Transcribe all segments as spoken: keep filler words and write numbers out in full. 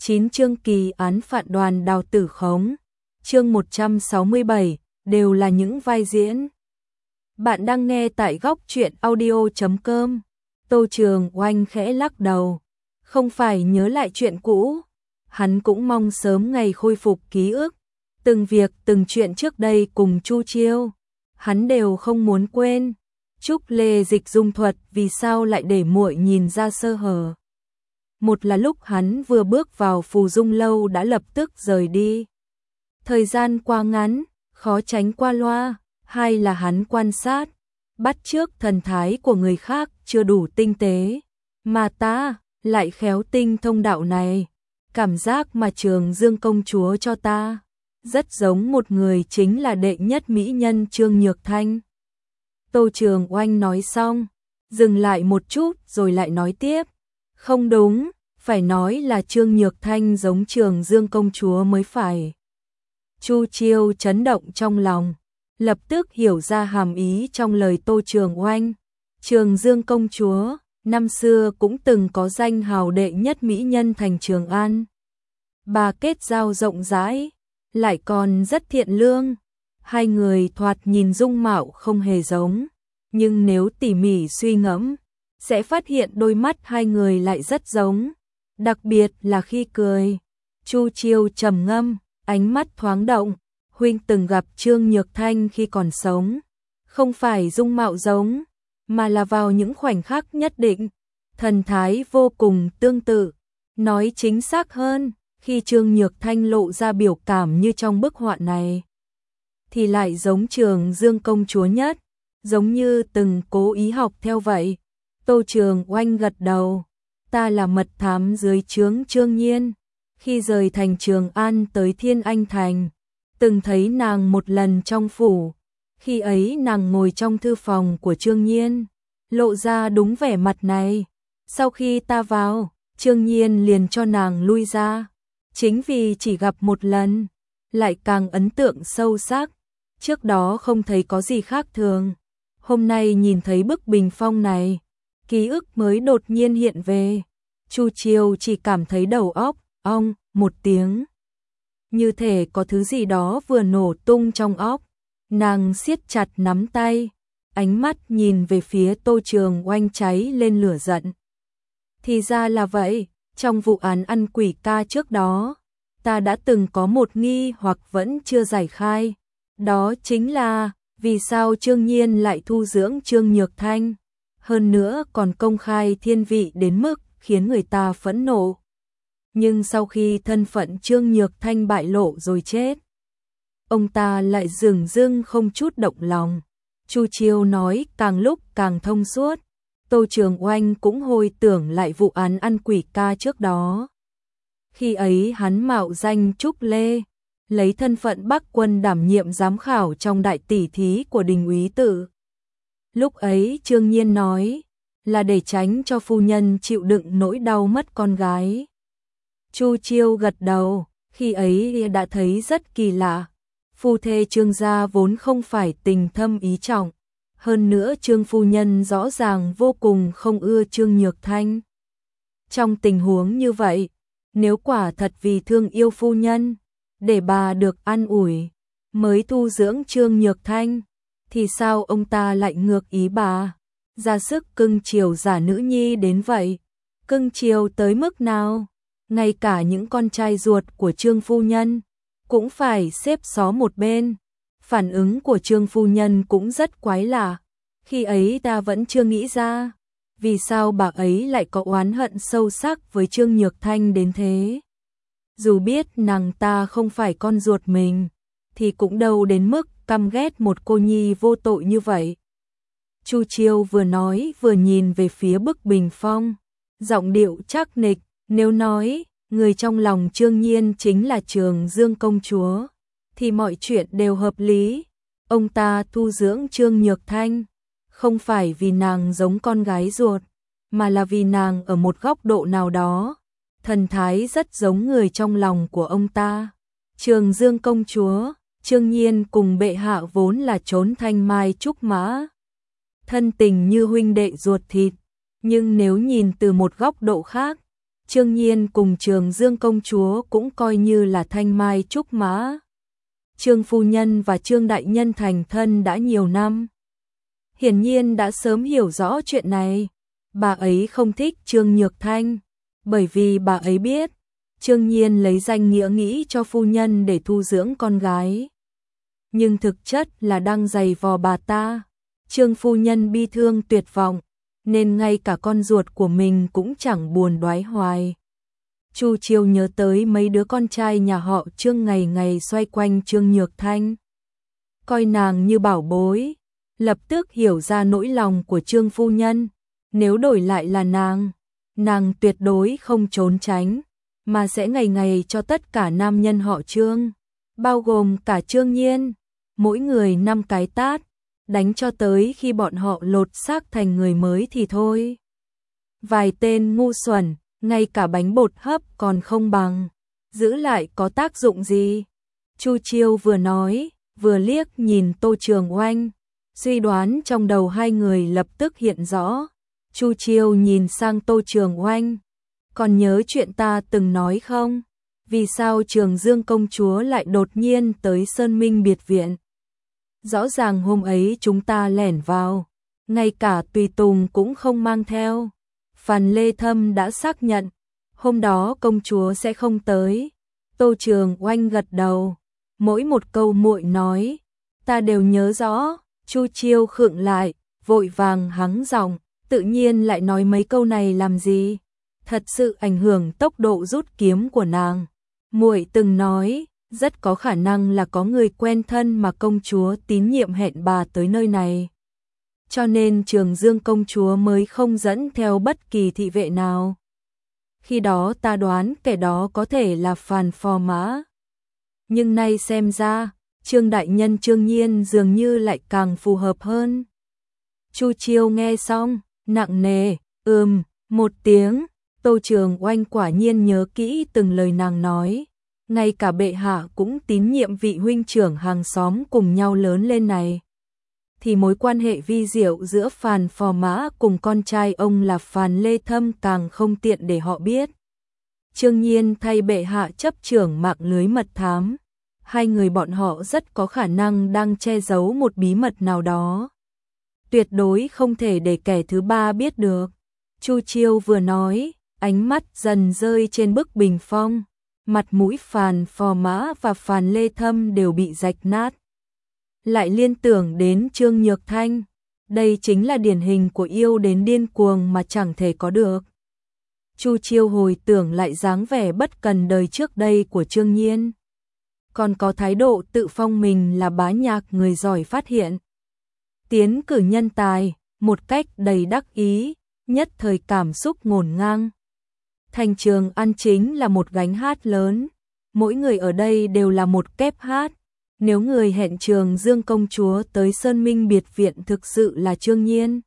chín chương kỳ án phạt Đoàn Đào Tử Khống. Chương một trăm sáu mươi bảy, đều là những vai diễn. Bạn đang nghe tại góc truyện audio chấm com. Tô Trường Oanh khẽ lắc đầu. Không phải nhớ lại chuyện cũ, hắn cũng mong sớm ngày khôi phục ký ức. Từng việc từng chuyện trước đây cùng Chu Chiêu, hắn đều không muốn quên. Trúc Lê Dịch dung thuật vì sao lại để muội nhìn ra sơ hở. Một là lúc hắn vừa bước vào Phù Dung lâu đã lập tức rời đi. Thời gian qua ngắn, khó tránh qua loa. Hai là hắn quan sát, bắt chước thần thái của người khác chưa đủ tinh tế. Mà ta lại khéo tinh thông đạo này. Cảm giác mà Trường Dương công chúa cho ta rất giống một người, chính là đệ nhất mỹ nhân Trương Nhược Thanh. Tô Trường Oanh nói xong, dừng lại một chút rồi lại nói tiếp. Không đúng, phải nói là Trương Nhược Thanh giống Trường Dương công chúa mới phải. Chu Chiêu chấn động trong lòng, lập tức hiểu ra hàm ý trong lời Tô Trường Oanh. Trường Dương công chúa, năm xưa cũng từng có danh hào đệ nhất mỹ nhân thành Trường An. Bà kết giao rộng rãi, lại còn rất thiện lương. Hai người thoạt nhìn dung mạo không hề giống, nhưng nếu tỉ mỉ suy ngẫm, sẽ phát hiện đôi mắt hai người lại rất giống, đặc biệt là khi cười. Chu Chiêu trầm ngâm, ánh mắt thoáng động. Huynh từng gặp Trương Nhược Thanh khi còn sống, không phải dung mạo giống, mà là vào những khoảnh khắc nhất định, thần thái vô cùng tương tự. Nói chính xác hơn, khi Trương Nhược Thanh lộ ra biểu cảm như trong bức họa này, thì lại giống Trường Dương công chúa nhất, giống như từng cố ý học theo vậy. Tô Trường Oanh gật đầu. Ta là mật thám dưới trướng Trương Nhiên, khi rời thành Trường An tới Thiên Anh Thành, từng thấy nàng một lần trong phủ. Khi ấy nàng ngồi trong thư phòng của Trương Nhiên, lộ ra đúng vẻ mặt này. Sau khi ta vào, Trương Nhiên liền cho nàng lui ra. Chính vì chỉ gặp một lần, lại càng ấn tượng sâu sắc. Trước đó không thấy có gì khác thường, hôm nay nhìn thấy bức bình phong này, ký ức mới đột nhiên hiện về. Chu Chiêu chỉ cảm thấy đầu óc ong một tiếng, như thể có thứ gì đó vừa nổ tung trong óc. Nàng siết chặt nắm tay, ánh mắt nhìn về phía Tô Trường Oanh cháy lên lửa giận. Thì ra là vậy, trong vụ án ăn quỷ ca trước đó, ta đã từng có một nghi hoặc vẫn chưa giải khai. Đó chính là, vì sao Trương Nhiên lại thu dưỡng Trương Nhược Thanh, hơn nữa còn công khai thiên vị đến mức khiến người ta phẫn nộ. Nhưng sau khi thân phận Trương Nhược Thanh bại lộ rồi chết, ông ta lại dửng dưng không chút động lòng. Chu Chiêu nói càng lúc càng thông suốt. Tô Trường Oanh cũng hồi tưởng lại vụ án ăn quỷ ca trước đó. Khi ấy hắn mạo danh Trúc Lê, lấy thân phận Bắc Quân đảm nhiệm giám khảo trong đại tỷ thí của Đình Úy Tự. Lúc ấy Trương Nhiên nói là để tránh cho phu nhân chịu đựng nỗi đau mất con gái. Chu Chiêu gật đầu, khi ấy đã thấy rất kỳ lạ. Phu thê Trương gia vốn không phải tình thâm ý trọng, hơn nữa Trương phu nhân rõ ràng vô cùng không ưa Trương Nhược Thanh. Trong tình huống như vậy, nếu quả thật vì thương yêu phu nhân, để bà được an ủi, mới thu dưỡng Trương Nhược Thanh, thì sao ông ta lại ngược ý bà, ra sức cưng chiều giả nữ nhi đến vậy? Cưng chiều tới mức nào? Ngay cả những con trai ruột của Trương phu nhân cũng phải xếp xó một bên. Phản ứng của Trương phu nhân cũng rất quái lạ. Khi ấy ta vẫn chưa nghĩ ra, vì sao bà ấy lại có oán hận sâu sắc với Trương Nhược Thanh đến thế. Dù biết nàng ta không phải con ruột mình, thì cũng đâu đến mức căm ghét một cô nhi vô tội như vậy. Chu Chiêu vừa nói vừa nhìn về phía bức bình phong, giọng điệu chắc nịch. Nếu nói người trong lòng Trương Nhiên chính là Trường Dương công chúa, thì mọi chuyện đều hợp lý. Ông ta thu dưỡng Trương Nhược Thanh, không phải vì nàng giống con gái ruột, mà là vì nàng ở một góc độ nào đó, thần thái rất giống người trong lòng của ông ta. Trường Dương công chúa, Trương Nhiên cùng bệ hạ vốn là trốn thanh mai trúc mã, thân tình như huynh đệ ruột thịt. Nhưng nếu nhìn từ một góc độ khác, Trương Nhiên cùng Trường Dương công chúa cũng coi như là thanh mai trúc mã. Trương phu nhân và Trương đại nhân thành thân đã nhiều năm. Hiển nhiên đã sớm hiểu rõ chuyện này. Bà ấy không thích Trương Nhược Thanh, bởi vì bà ấy biết Trương Nhiên lấy danh nghĩa nghĩ cho phu nhân để thu dưỡng con gái. Nhưng thực chất là đang giày vò bà ta. Trương phu nhân bi thương tuyệt vọng, nên ngay cả con ruột của mình cũng chẳng buồn đoái hoài. Chu Chiêu nhớ tới mấy đứa con trai nhà họ Trương ngày ngày xoay quanh Trương Nhược Thanh, coi nàng như bảo bối, lập tức hiểu ra nỗi lòng của Trương phu nhân. Nếu đổi lại là nàng, nàng tuyệt đối không trốn tránh, mà sẽ ngày ngày cho tất cả nam nhân họ Trương, bao gồm cả Trương Nhiên, mỗi người năm cái tát, đánh cho tới khi bọn họ lột xác thành người mới thì thôi. Vài tên ngu xuẩn, ngay cả bánh bột hấp còn không bằng, giữ lại có tác dụng gì? Chu Chiêu vừa nói, vừa liếc nhìn Tô Trường Oanh, suy đoán trong đầu hai người lập tức hiện rõ. Chu Chiêu nhìn sang Tô Trường Oanh, còn nhớ chuyện ta từng nói không? Vì sao Trường Dương công chúa lại đột nhiên tới Sơn Minh biệt viện? Rõ ràng hôm ấy chúng ta lẻn vào, ngay cả tùy tùng cũng không mang theo. Phan Lê Thâm đã xác nhận, hôm đó công chúa sẽ không tới. Tô Trường Oanh gật đầu, mỗi một câu muội nói, ta đều nhớ rõ. Chu Chiêu khựng lại, vội vàng hắng giọng, tự nhiên lại nói mấy câu này làm gì? Thật sự ảnh hưởng tốc độ rút kiếm của nàng. Muội từng nói, rất có khả năng là có người quen thân mà công chúa tín nhiệm hẹn bà tới nơi này. Cho nên Trường Dương công chúa mới không dẫn theo bất kỳ thị vệ nào. Khi đó ta đoán kẻ đó có thể là Phàn Phò Mã. Nhưng nay xem ra, Trương đại nhân Trương Nhiên dường như lại càng phù hợp hơn. Chu Chiêu nghe xong, nặng nề, ừm, một tiếng. Tô Trường Oanh quả nhiên nhớ kỹ từng lời nàng nói. Ngay cả bệ hạ cũng tín nhiệm vị huynh trưởng hàng xóm cùng nhau lớn lên này. Thì mối quan hệ vi diệu giữa Phàn Phò Mã cùng con trai ông là Phan Lê Thâm càng không tiện để họ biết. Trương Nhiên thay bệ hạ chấp trưởng mạng lưới mật thám. Hai người bọn họ rất có khả năng đang che giấu một bí mật nào đó. Tuyệt đối không thể để kẻ thứ ba biết được. Chu Chiêu vừa nói, ánh mắt dần rơi trên bức bình phong. Mặt mũi Phàn Phò Mã và Phan Lê Thâm đều bị rạch nát. Lại liên tưởng đến Trương Nhược Thanh. Đây chính là điển hình của yêu đến điên cuồng mà chẳng thể có được. Chu Chiêu hồi tưởng lại dáng vẻ bất cần đời trước đây của Trương Nhiên. Còn có thái độ tự phong mình là bá nhạc người giỏi phát hiện. Tiến cử nhân tài, một cách đầy đắc ý, nhất thời cảm xúc ngổn ngang. Thành Trường An chính là một gánh hát lớn, mỗi người ở đây đều là một kép hát. Nếu người hẹn Trường Dương công chúa tới Sơn Minh biệt viện thực sự là Trương Nhiên,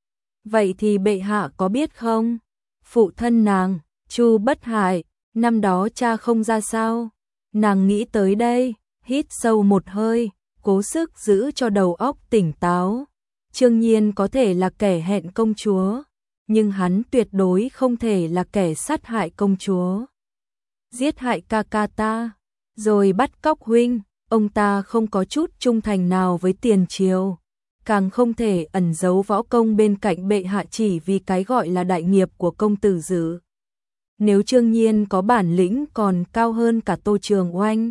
vậy thì bệ hạ có biết không? Phụ thân nàng, Chu Bất Hải, năm đó cha không ra sao? Nàng nghĩ tới đây, hít sâu một hơi, cố sức giữ cho đầu óc tỉnh táo. Trương Nhiên có thể là kẻ hẹn công chúa, nhưng hắn tuyệt đối không thể là kẻ sát hại công chúa. Giết hại ca ca ta, rồi bắt cóc huynh, ông ta không có chút trung thành nào với tiền triều, càng không thể ẩn giấu võ công bên cạnh bệ hạ chỉ vì cái gọi là đại nghiệp của công tử Dư. Nếu Trương Nhiên có bản lĩnh còn cao hơn cả Tô Trường Oanh,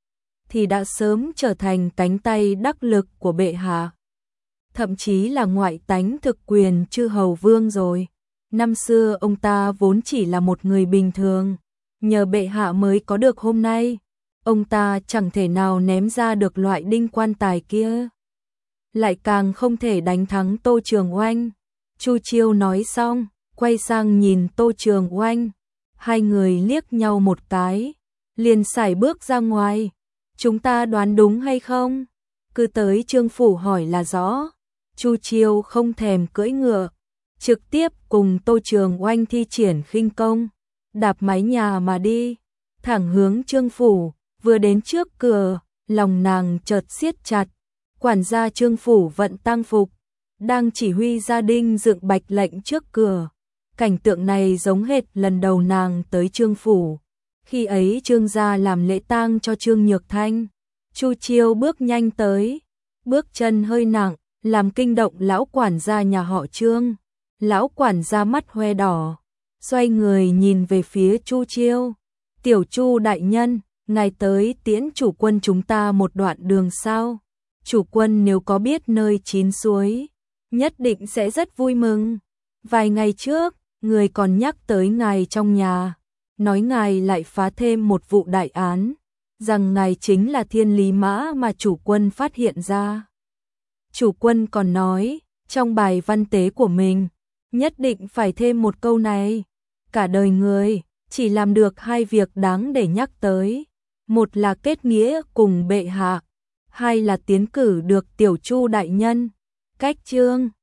thì đã sớm trở thành cánh tay đắc lực của bệ hạ, thậm chí là ngoại tánh thực quyền chư hầu vương rồi. Năm xưa ông ta vốn chỉ là một người bình thường, nhờ bệ hạ mới có được hôm nay. Ông ta chẳng thể nào ném ra được loại đinh quan tài kia, lại càng không thể đánh thắng Tô Trường Oanh. Chu Chiêu nói xong, quay sang nhìn Tô Trường Oanh. Hai người liếc nhau một cái, liền sải bước ra ngoài. Chúng ta đoán đúng hay không? Cứ tới Trương phủ hỏi là rõ. Chu Chiêu không thèm cưỡi ngựa, trực tiếp cùng Tô Trường Oanh thi triển khinh công, đạp mái nhà mà đi, thẳng hướng Trương phủ. Vừa đến trước cửa, lòng nàng chợt siết chặt. Quản gia Trương phủ vận tang phục, đang chỉ huy gia đình dựng bạch lệnh trước cửa. Cảnh tượng này giống hệt lần đầu nàng tới Trương phủ. Khi ấy Trương gia làm lễ tang cho Trương Nhược Thanh. Chu Chiêu bước nhanh tới, bước chân hơi nặng, làm kinh động lão quản gia nhà họ Trương. Lão quản gia mắt hoe đỏ, xoay người nhìn về phía Chu Chiêu. Tiểu Chu đại nhân, ngài tới tiễn chủ quân chúng ta một đoạn đường sao? Chủ quân nếu có biết nơi chín suối, nhất định sẽ rất vui mừng. Vài ngày trước, người còn nhắc tới ngài trong nhà, nói ngài lại phá thêm một vụ đại án, rằng ngài chính là Thiên Lý Mã mà chủ quân phát hiện ra. Chủ quân còn nói, trong bài văn tế của mình, nhất định phải thêm một câu này. Cả đời người, chỉ làm được hai việc đáng để nhắc tới. Một là kết nghĩa cùng bệ hạ, hai là tiến cử được Tiểu Chu đại nhân. Cách Trương